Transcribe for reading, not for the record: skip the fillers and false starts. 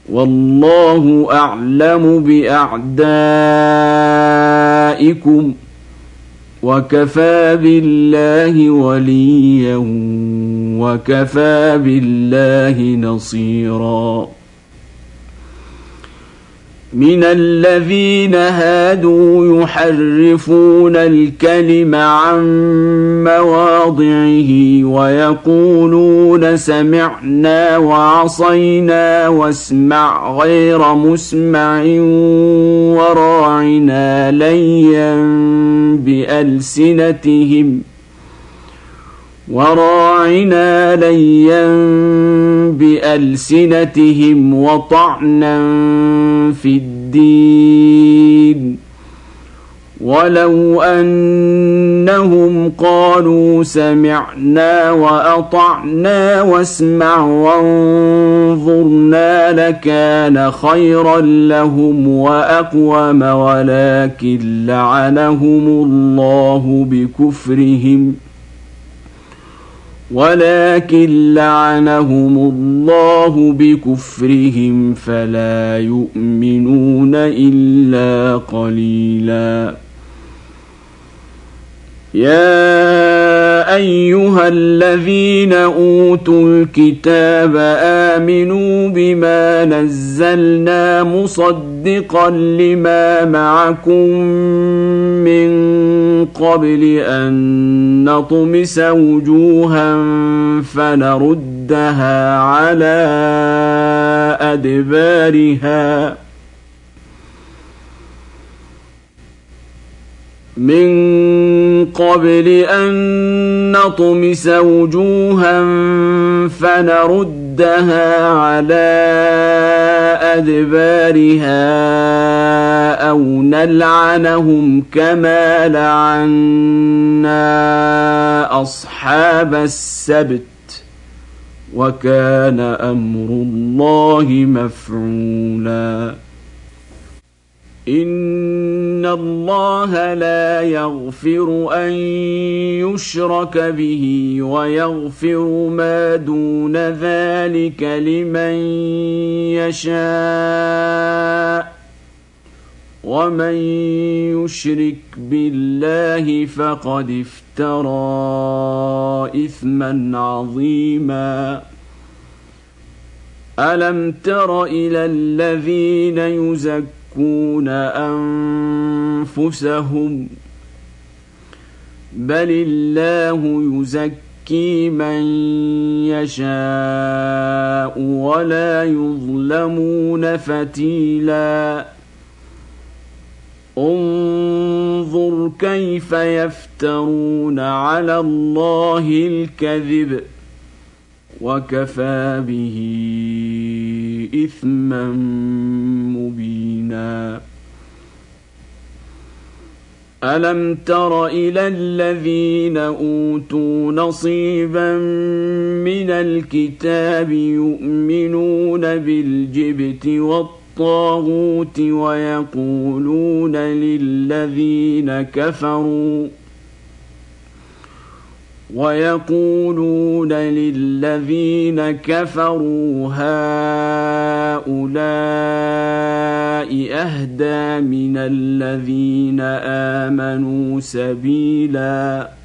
والله أعلم بأعدائكم وكفى بالله وليا وكفى بالله نصيرا من الذين هادوا يحرفون الكلم عن مواضعه ويقولون سمعنا وعصينا واسمع غير مسمع وراعنا ليا بألسنتهم وطعنا في الدين ولو أنهم قالوا سمعنا وأطعنا واسمع وانظرنا لكان خيرا لهم وأقوم ولكن لعنهم الله بكفرهم فلا يؤمنون إلا قليلا يا أيها الذين أوتوا الكتاب آمنوا بما نزلنا مصدقا لما معكم من قبل أن نطمس وجوها فنردها على أدبارها أو نلعنهم كما لعنا أصحاب السبت وكان أمر الله مفعولا إن الله لا يغفر أن يشرك به ويغفر ما دون ذلك لمن يشاء ومن يشرك بالله فقد افترى إثما عظيما ألم تر إلى الذين يزكون أنفسهم بل الله يزكي من يشاء ولا يظلمون فتيلا انظر كيف يفترون على الله الكذب وكفى به إثما مبينا ألم تر إلى الذين أوتوا نصيبا من الكتاب يؤمنون بالجبت والطاغوت ويقولون للذين كفروا هؤلاء أهدى من الذين آمنوا سبيلا